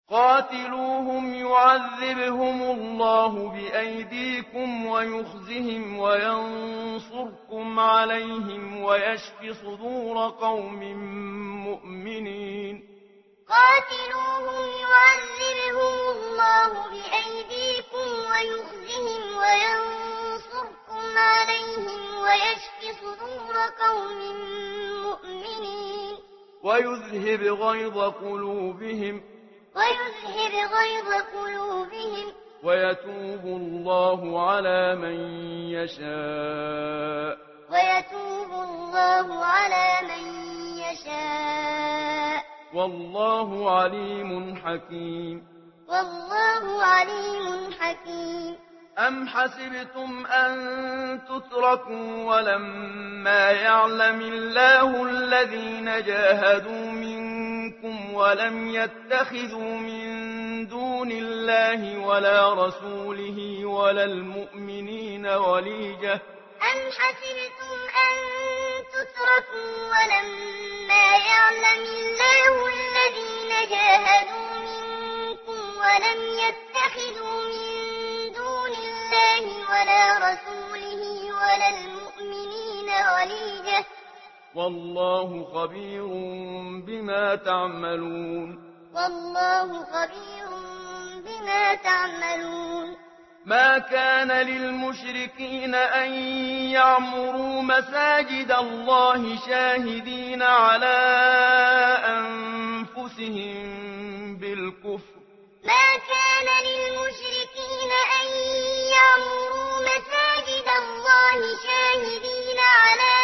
قاتلوهم يعذبهم الله بأيديكم ويخزهم وينصركم عليهم ويشف صدور قوم مؤمنين. قاتلوهم يعذبهم الله بأيديكم ويخزهم وينصركم عليهم ويشف صدور قوم مؤمنين. ويذهب غيظ قلوبهم ويتوب الله على من يشاء. والله عليم حكيم. أم حسبتم أن تتركوا ولما يعلم الله الذين جاهدوا منكم ولم يتخذوا من دون الله ولا رسوله ولا المؤمنين وليجة. أم حسبتم أن تتركوا ولما يعلم الله الذين جاهدوا منكم ولم يتخذوا من دون الله ولا رسوله ولا المؤمنين وليجة. والله خبير بما تعملون. ما كان للمشركين أن يعمروا مساجد الله شاهدين على أنفسهم بالكفر. ما كان للمشركين أن يعمروا مساجد الله شاهدين على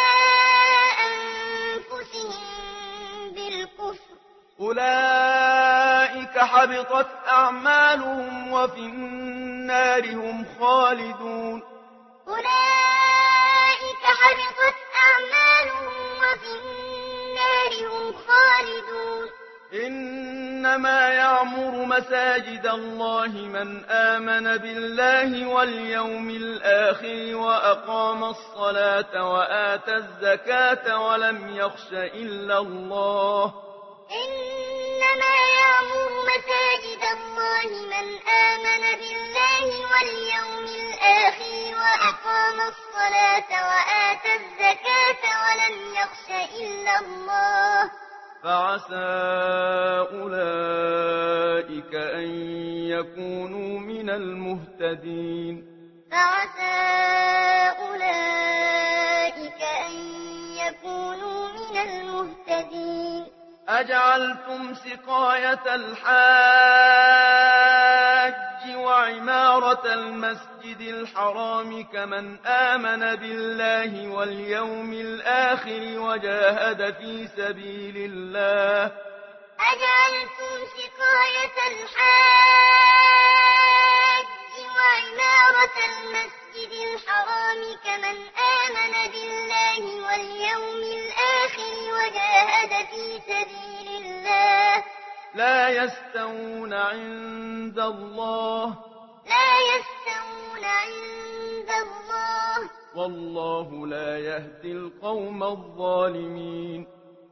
أنفسهم بالكفر. أولئك حبطت أعمالهم وفي النار هم خالدون. إنما يعمر مساجد الله من آمن بالله واليوم الآخر وأقام الصلاة وآتى الزكاة ولم يخش إلا الله. إنما يعمر مساجد الله من آمن بالله واليوم الآخر وأقام الصلاة وآتى الزكاة ولم يخش إلا الله. فعسى أولئك أن يكونوا من المهتدين. أجعلتم سقاية الحاج وعمارة المسجد الحرام كمن آمن بالله واليوم الآخر وجاهد في سبيل الله. أجعلتم سقاية الحاج وعمارة المسجد الحرام كمن آمن بالله واليوم الآخر وجاهد في سبيل الله. لا يستوون عند الله. والله لا يهدي القوم الظالمين.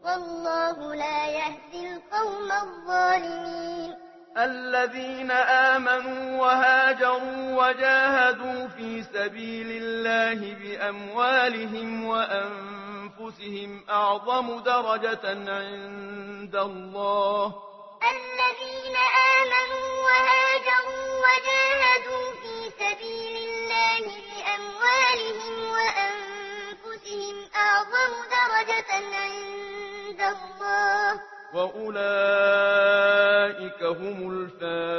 الذين آمنوا وهاجروا وجاهدوا في سبيل الله بأموالهم وأنفسهم أعظم درجة عند الله. الذين آمنوا وهاجروا وجاهدوا في سبيل الله بأموالهم وأنفسهم أعظم درجة عند الله. وأولئك هم الفائزون.